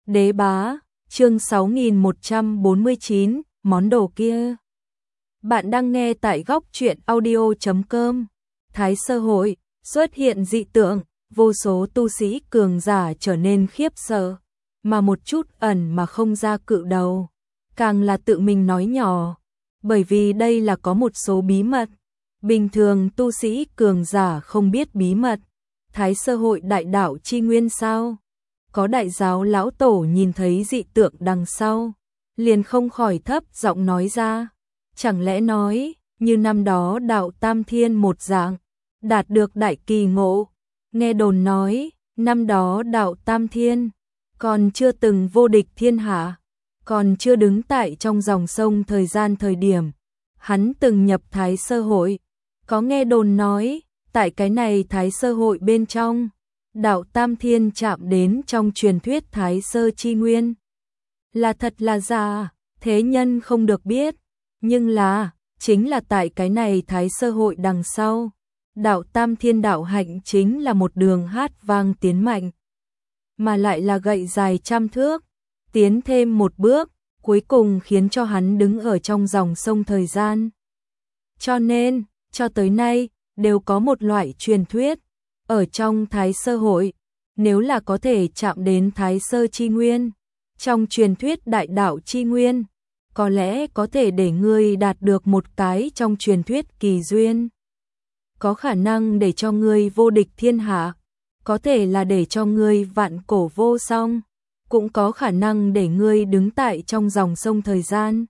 Đế bá, chương 6149, món đồ kia. Bạn đang nghe tại góc truyện audio.com. Thái Sơ hội, xuất hiện dị tượng, vô số tu sĩ cường giả trở nên khiếp sợ, mà một chút ẩn mà không ra cự đầu, càng là tự mình nói nhỏ, bởi vì đây là có một số bí mật. Bình thường tu sĩ cường giả không biết bí mật. Thái Sơ hội đại đạo chi nguyên sao? Có đại giáo lão tổ nhìn thấy dị tượng đằng sau, liền không khỏi thấp giọng nói ra, chẳng lẽ nói, như năm đó đạo Tam Thiên một dạng, đạt được đại kỳ ngộ. Nghe đồn nói, năm đó đạo Tam Thiên, còn chưa từng vô địch thiên hạ, còn chưa đứng tại trong dòng sông thời gian thời điểm, hắn từng nhập Thái Sơ hội. Có nghe đồn nói, tại cái này Thái Sơ hội bên trong, đạo Tam Thiên chạm đến trong truyền thuyết Thái Sơ chi nguyên. Là thật là giả, thế nhân không được biết, nhưng là, chính là tại cái này Thái Sơ hội đằng sau, đạo Tam Thiên đạo hạnh chính là một đường hát vang tiến mạnh, mà lại là gậy dài trăm thước, tiến thêm một bước, cuối cùng khiến cho hắn đứng ở trong dòng sông thời gian. Cho nên, cho tới nay, đều có một loại truyền thuyết, ở trong Thái Sơ hội, nếu là có thể chạm đến Thái Sơ chi nguyên, trong truyền thuyết đại đạo chi nguyên, có lẽ có thể để ngươi đạt được một cái trong truyền thuyết kỳ duyên. Có khả năng để cho ngươi vô địch thiên hạ, có thể là để cho ngươi vạn cổ vô song, cũng có khả năng để ngươi đứng tại trong dòng sông thời gian.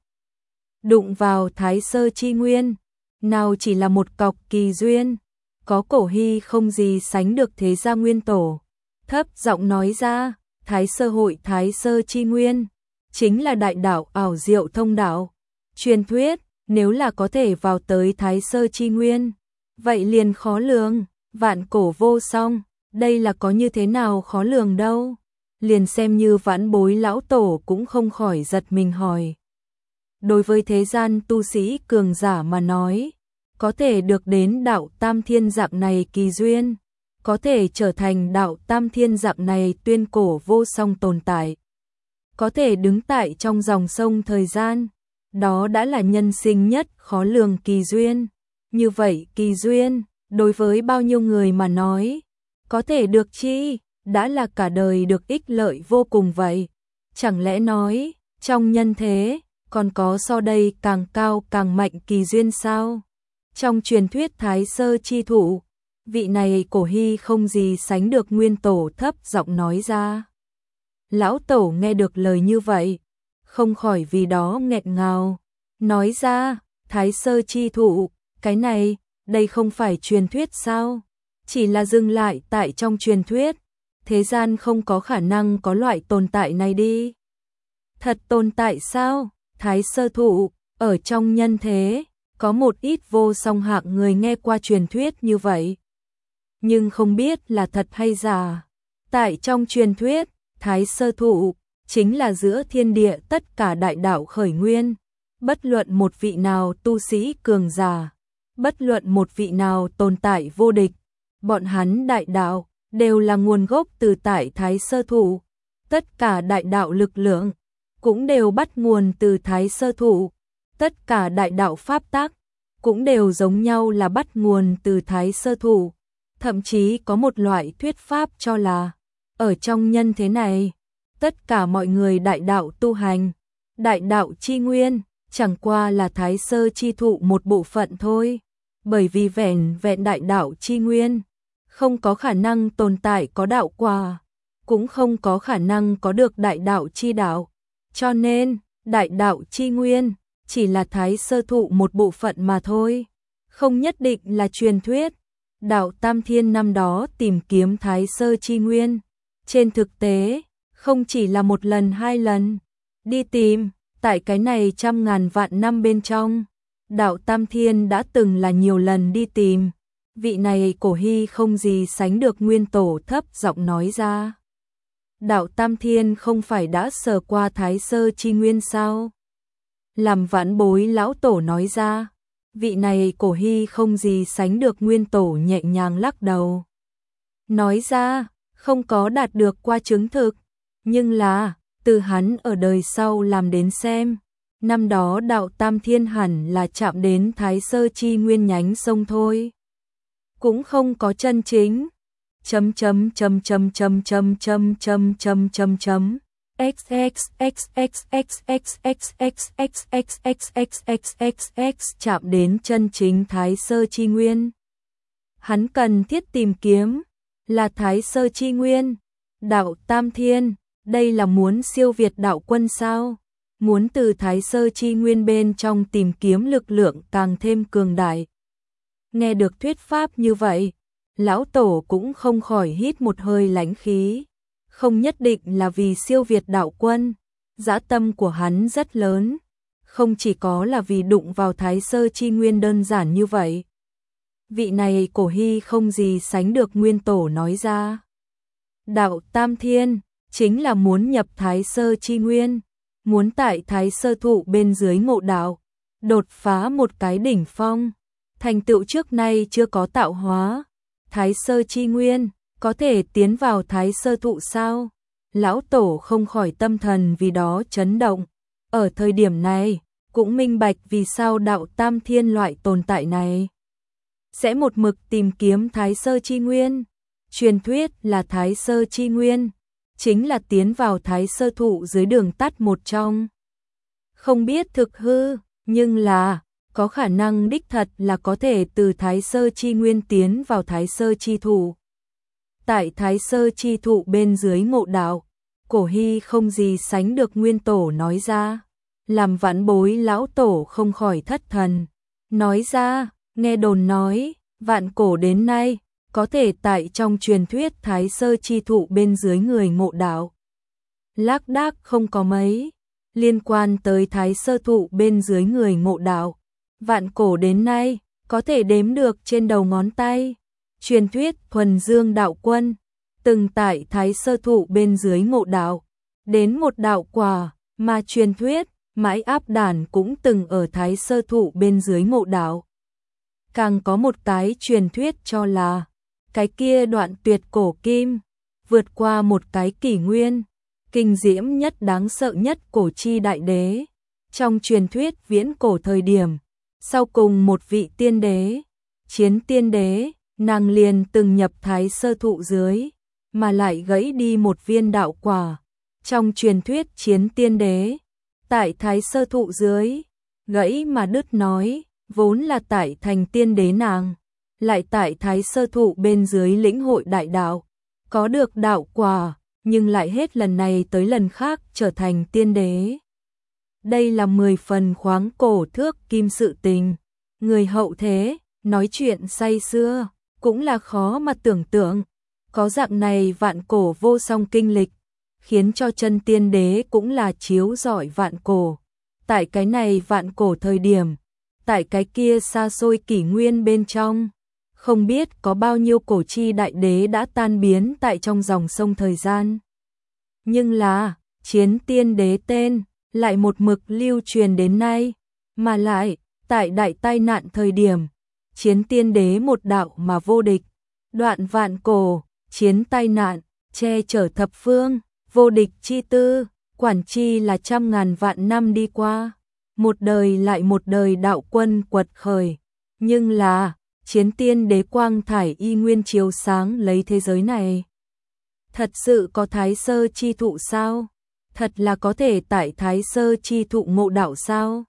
Đụng vào Thái Sơ chi nguyên, nào chỉ là một cọc kỳ duyên, có cổ hy không gì sánh được thế gia nguyên tổ. Thấp giọng nói ra, Thái Sơ hội Thái Sơ chi nguyên, chính là đại đạo ảo diệu thông đạo. Truyền thuyết, nếu là có thể vào tới Thái Sơ chi nguyên, vậy liền khó lường, vạn cổ vô song, đây là có như thế nào khó lường đâu. Liền xem như vãn bối lão tổ cũng không khỏi giật mình hỏi. Đối với thế gian tu sĩ cường giả mà nói, có thể được đến đạo Tam Thiên dạng này kỳ duyên, có thể trở thành đạo Tam Thiên dạng này tuyên cổ vô song tồn tại, có thể đứng tại trong dòng sông thời gian, đó đã là nhân sinh nhất khó lường kỳ duyên. Như vậy kỳ duyên, đối với bao nhiêu người mà nói, có thể được chi, đã là cả đời được ích lợi vô cùng vậy. Chẳng lẽ nói, trong nhân thế, còn có so đây càng cao càng mạnh kỳ duyên sao? Trong truyền thuyết Thái Sơ chi thủ, vị này cổ hy không gì sánh được nguyên tổ thấp giọng nói ra. Lão tổ nghe được lời như vậy, không khỏi vì đó nghẹn ngào, nói ra, Thái Sơ chi thủ, cái này, đây không phải truyền thuyết sao? Chỉ là dừng lại tại trong truyền thuyết, thế gian không có khả năng có loại tồn tại này đi. Thật tồn tại sao? Thái Sơ thụ, ở trong nhân thế, có một ít vô song hạng người nghe qua truyền thuyết như vậy, nhưng không biết là thật hay giả. Tại trong truyền thuyết, Thái Sơ thụ chính là giữa thiên địa tất cả đại đạo khởi nguyên, bất luận một vị nào tu sĩ cường giả, bất luận một vị nào tồn tại vô địch, bọn hắn đại đạo đều là nguồn gốc từ tại Thái Sơ thụ, tất cả đại đạo lực lượng cũng đều bắt nguồn từ Thái Sơ thụ, tất cả đại đạo pháp tắc cũng đều giống nhau là bắt nguồn từ Thái Sơ thụ. Thậm chí có một loại thuyết pháp cho là, ở trong nhân thế này, tất cả mọi người đại đạo tu hành, đại đạo chi nguyên, chẳng qua là Thái Sơ chi thụ một bộ phận thôi, bởi vì vẹn vẹn đại đạo chi nguyên, không có khả năng tồn tại có đạo quả, cũng không có khả năng có được đại đạo chi đạo, cho nên, đại đạo chi nguyên, chỉ là Thái Sơ thụ một bộ phận mà thôi, không nhất định là truyền thuyết. Đạo Tam Thiên năm đó tìm kiếm Thái Sơ chi nguyên, trên thực tế, không chỉ là một lần hai lần, đi tìm, tại cái này trăm ngàn vạn năm bên trong, đạo Tam Thiên đã từng là nhiều lần đi tìm, vị này cổ hy không gì sánh được nguyên tổ thấp giọng nói ra. Đạo Tam Thiên không phải đã sờ qua Thái Sơ chi nguyên sao? Làm vãn bối lão tổ nói ra. Vị này cổ hy không gì sánh được nguyên tổ nhẹ nhàng lắc đầu. Nói ra, không có đạt được qua chứng thực, nhưng là, từ hắn ở đời sau làm đến xem, năm đó đạo Tam Thiên hẳn là chạm đến Thái Sơ Chi Nguyên nhánh sông thôi. Cũng không có chân chính. Chấm chấm chấm chấm chấm chấm chấm chấm chấm chấm chấm XXXXXXXXXXXXXXXXX chạm đến chân chính Thái Sơ Chi Nguyên. Hắn cần thiết tìm kiếm là Thái Sơ Chi Nguyên, đạo Tam Thiên, đây là muốn siêu việt đạo quân sao? Muốn từ Thái Sơ Chi Nguyên bên trong tìm kiếm lực lượng càng thêm cường đại. Nghe được thuyết pháp như vậy, lão tổ cũng không khỏi hít một hơi lãnh khí. Không nhất định là vì siêu việt đạo quân, dã tâm của hắn rất lớn, không chỉ có là vì đụng vào Thái Sơ Chi Nguyên đơn giản như vậy. Vị này Cổ Hy không gì sánh được nguyên tổ nói ra. Đạo Tam Thiên chính là muốn nhập Thái Sơ Chi Nguyên, muốn tại Thái Sơ thụ bên dưới ngộ đạo, đột phá một cái đỉnh phong, thành tựu trước nay chưa có tạo hóa. Thái Sơ Chi Nguyên có thể tiến vào Thái Sơ thụ sao? Lão tổ không khỏi tâm thần vì đó chấn động. Ở thời điểm này, cũng minh bạch vì sao đạo Tam Thiên loại tồn tại này sẽ một mực tìm kiếm Thái Sơ Chi Nguyên. Truyền thuyết là Thái Sơ Chi Nguyên chính là tiến vào Thái Sơ thụ dưới đường tắt một trong. Không biết thực hư, nhưng là có khả năng đích thật là có thể từ Thái Sơ Chi Nguyên tiến vào Thái Sơ Chi thụ. Tại Thái Sơ Chi thụ bên dưới ngộ đạo, Cổ Hy không gì sánh được nguyên tổ nói ra, làm vãn bối lão tổ không khỏi thất thần. Nói ra, nghe đồn nói, vạn cổ đến nay, có thể tại trong truyền thuyết Thái Sơ Chi thụ bên dưới người ngộ đạo. Lác đác không có mấy, liên quan tới Thái Sơ thụ bên dưới người ngộ đạo. Vạn cổ đến nay, có thể đếm được trên đầu ngón tay. Truyền thuyết Thuần Dương đạo quân, từng tại Thái Sơ thụ bên dưới ngộ đạo, đến một đạo quả, mà truyền thuyết Mãi Áp Đản cũng từng ở Thái Sơ thụ bên dưới ngộ đạo. Càng có một cái truyền thuyết cho là, cái kia đoạn tuyệt cổ kim, vượt qua một cái kỷ nguyên, kinh diễm nhất đáng sợ nhất cổ chi đại đế. Trong truyền thuyết viễn cổ thời điểm, sau cùng một vị tiên đế, Chiến Tiên Đế, nàng liền từng nhập Thái Sơ thụ dưới, mà lại gãy đi một viên đạo quả. Trong truyền thuyết Chiến Tiên Đế, tại Thái Sơ thụ dưới, gãy mà đứt nói, vốn là tại thành tiên đế nàng, lại tại Thái Sơ thụ bên dưới lĩnh hội đại đạo, có được đạo quả, nhưng lại hết lần này tới lần khác trở thành tiên đế. Đây là 10 phần khoáng cổ thước kim sự tình. Người hậu thế, nói chuyện say xưa, cũng là khó mà tưởng tượng. Có dạng này vạn cổ vô song kinh lịch, khiến cho chân tiên đế cũng là chiếu rọi vạn cổ. Tại cái này vạn cổ thời điểm, tại cái kia xa xôi kỷ nguyên bên trong, không biết có bao nhiêu cổ chi đại đế đã tan biến tại trong dòng sông thời gian. Nhưng là, Chiến Tiên Đế tên lại một mực lưu truyền đến nay, mà lại, tại đại tai nạn thời điểm, Chiến Tiên Đế một đạo mà vô địch, đoạn vạn cổ, chiến tai nạn, che chở thập phương, vô địch chi tư, quản chi là trăm ngàn vạn năm đi qua, một đời lại một đời đạo quân quật khởi, nhưng là, Chiến Tiên Đế quang thải y nguyên chiếu sáng lấy thế giới này. Thật sự có Thái Sơ Chi thụ sao? Thật là có thể tại Thái Sơ Chi thụ ngộ đạo sao?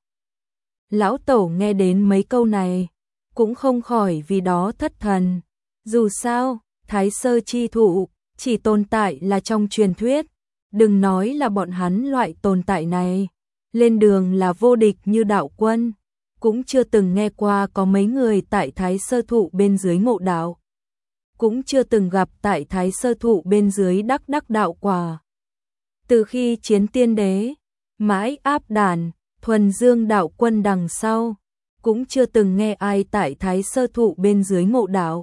Lão tổ nghe đến mấy câu này, cũng không khỏi vì đó thất thần. Dù sao, Thái Sơ Chi thụ chỉ tồn tại là trong truyền thuyết, đừng nói là bọn hắn loại tồn tại này, lên đường là vô địch như đạo quân, cũng chưa từng nghe qua có mấy người tại Thái Sơ thụ bên dưới ngộ đạo, cũng chưa từng gặp tại Thái Sơ thụ bên dưới đắc đạo quả. Từ khi Chiến Tiên Đế, Mãi Áp Đản, Thuần Dương đạo quân đằng sau, cũng chưa từng nghe ai tại Thái Sơ thụ bên dưới ngộ đạo,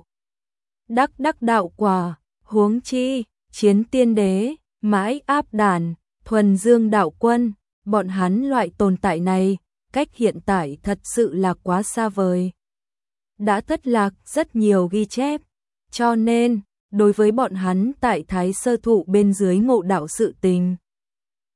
đắc đạo quả, huống chi, Chiến Tiên Đế, Mãi Áp Đản, Thuần Dương đạo quân, bọn hắn loại tồn tại này, cách hiện tại thật sự là quá xa vời. Đã thất lạc rất nhiều ghi chép, cho nên, đối với bọn hắn tại Thái Sơ thụ bên dưới ngộ đạo sự tình,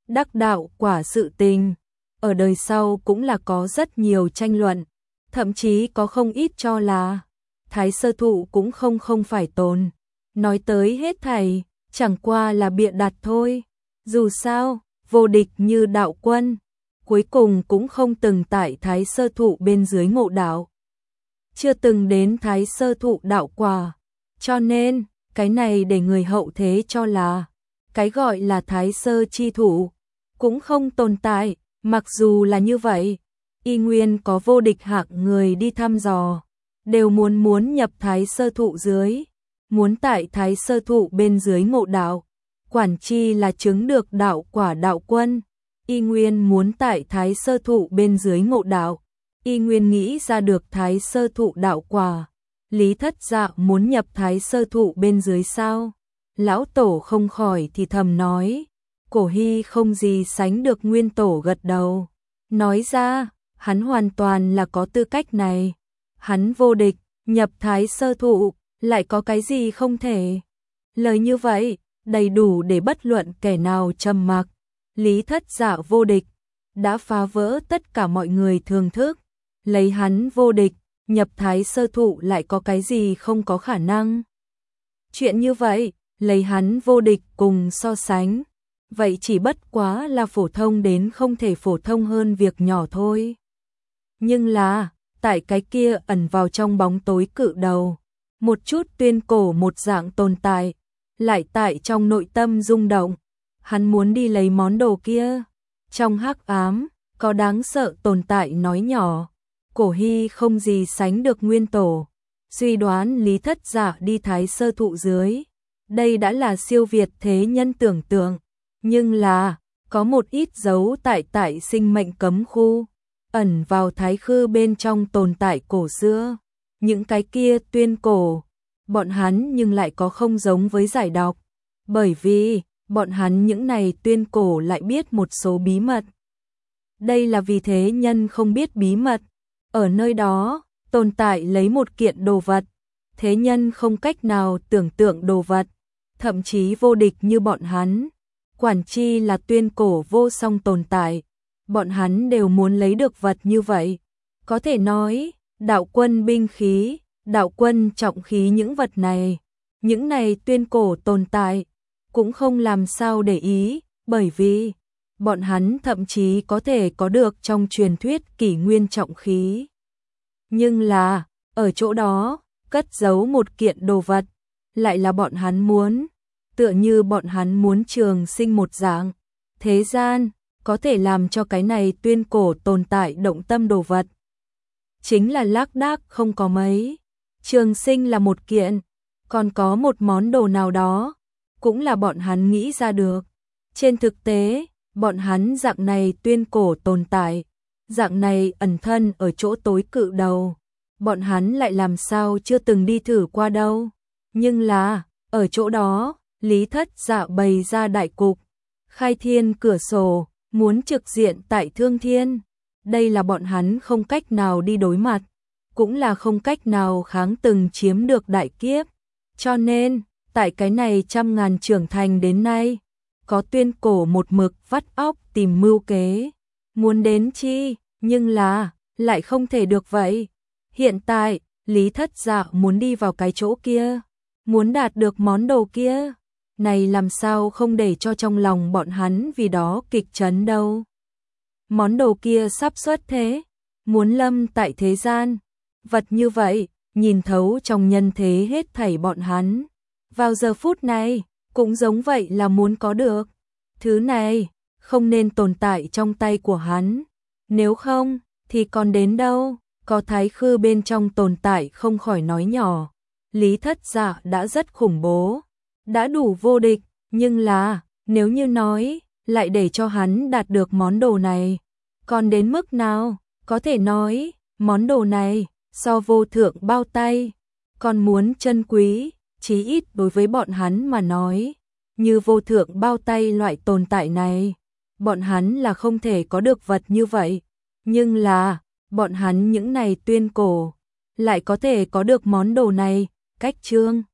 đắc đạo quả sự tình, ở đời sau cũng là có rất nhiều tranh luận, thậm chí có không ít cho là Thái Sơ Thụ cũng không phải tồn. Nói tới hết thảy, chẳng qua là bịa đặt thôi. Dù sao, vô địch như đạo quân, cuối cùng cũng không từng tại Thái Sơ Thụ bên dưới ngộ đạo. Chưa từng đến Thái Sơ Thụ đạo quả. Cho nên, cái này để người hậu thế cho là cái gọi là Thái Sơ chi thụ cũng không tồn tại. Mặc dù là như vậy, y nguyên có vô địch hạng người đi thăm dò, đều muốn nhập Thái Sơ Thụ dưới, muốn tại Thái Sơ Thụ bên dưới ngộ đạo, quản chi là chứng được đạo quả đạo quân, y nguyên muốn tại Thái Sơ Thụ bên dưới ngộ đạo, y nguyên nghĩ ra được Thái Sơ Thụ đạo quả. Lý Thất Dạ muốn nhập Thái Sơ Thụ bên dưới sao? Lão Tổ không khỏi thì thầm nói. Cổ Hy không gì sánh được Nguyên Tổ gật đầu. Nói ra, hắn hoàn toàn là có tư cách này. Hắn vô địch, nhập Thái Sơ Thụ, lại có cái gì không thể. Lời như vậy, đầy đủ để bất luận kẻ nào trầm mặc. Lý Thất Dạ vô địch, đã phá vỡ tất cả mọi người thường thức. Lấy hắn vô địch, nhập Thái Sơ Thụ lại có cái gì không có khả năng. Chuyện như vậy, lấy hắn vô địch cùng so sánh, vậy chỉ bất quá là phổ thông đến không thể phổ thông hơn việc nhỏ thôi. Nhưng là, tại cái kia ẩn vào trong bóng tối cự đầu, một chút tuyên cổ một dạng tồn tại, lại tại trong nội tâm rung động, hắn muốn đi lấy món đồ kia. Trong hắc ám, có đáng sợ tồn tại nói nhỏ. Cổ Hy không gì sánh được Nguyên Tổ, suy đoán Lý Thất Dạ đi Thái Sơ Thụ dưới. Đây đã là siêu việt thế nhân tưởng tượng, nhưng là, có một ít dấu tại sinh mệnh cấm khu, ẩn vào thái khư bên trong tồn tại cổ xưa. Những cái kia tuyên cổ, bọn hắn nhưng lại có không giống với giải đọc, bởi vì, bọn hắn những này tuyên cổ lại biết một số bí mật. Đây là vì thế nhân không biết bí mật. Ở nơi đó, tồn tại lấy một kiện đồ vật, thế nhân không cách nào tưởng tượng đồ vật, thậm chí vô địch như bọn hắn. Quản chi là tuyên cổ vô song tồn tại, bọn hắn đều muốn lấy được vật như vậy. Có thể nói, đạo quân binh khí, đạo quân trọng khí những vật này, những này tuyên cổ tồn tại, cũng không làm sao để ý, bởi vì bọn hắn thậm chí có thể có được trong truyền thuyết kỷ nguyên trọng khí. Nhưng là, ở chỗ đó, cất giấu một kiện đồ vật, lại là bọn hắn muốn, tựa như bọn hắn muốn trường sinh một dạng. Thế gian, có thể làm cho cái này tuyên cổ tồn tại động tâm đồ vật. Chính là lác đác không có mấy. Trường sinh là một kiện, còn có một món đồ nào đó, cũng là bọn hắn nghĩ ra được. Trên thực tế, bọn hắn dạng này tuyên cổ tồn tại, dạng này ẩn thân ở chỗ tối cự đầu, bọn hắn lại làm sao chưa từng đi thử qua đâu. Nhưng là, ở chỗ đó, Lý Thất Dạ bày ra đại cục, khai thiên cửa sổ, muốn trực diện tại thương thiên. Đây là bọn hắn không cách nào đi đối mặt, cũng là không cách nào kháng từng chiếm được đại kiếp. Cho nên, tại cái này trăm ngàn trưởng thành đến nay, có tuyên cổ một mực vắt óc tìm mưu kế, muốn đến chi, nhưng là, lại không thể được vậy. Hiện tại, Lý Thất Dạ muốn đi vào cái chỗ kia, muốn đạt được món đồ kia, này làm sao không để cho trong lòng bọn hắn vì đó kịch chấn đâu. Món đồ kia sắp xuất thế, muốn lâm tại thế gian, vật như vậy, nhìn thấu trong nhân thế hết thảy bọn hắn. Vào giờ phút này, cũng giống vậy là muốn có được. Thứ này, không nên tồn tại trong tay của hắn. Nếu không, thì còn đến đâu, có thái khư bên trong tồn tại không khỏi nói nhỏ. Lý Thất Dạ đã rất khủng bố, đã đủ vô địch, nhưng là, nếu như nói, lại để cho hắn đạt được món đồ này, còn đến mức nào, có thể nói, món đồ này, so vô thượng bao tay, còn muốn chân quý, chí ít đối với bọn hắn mà nói, như vô thượng bao tay loại tồn tại này, bọn hắn là không thể có được vật như vậy, nhưng là, bọn hắn những này tuyên cổ, lại có thể có được món đồ này, cách chương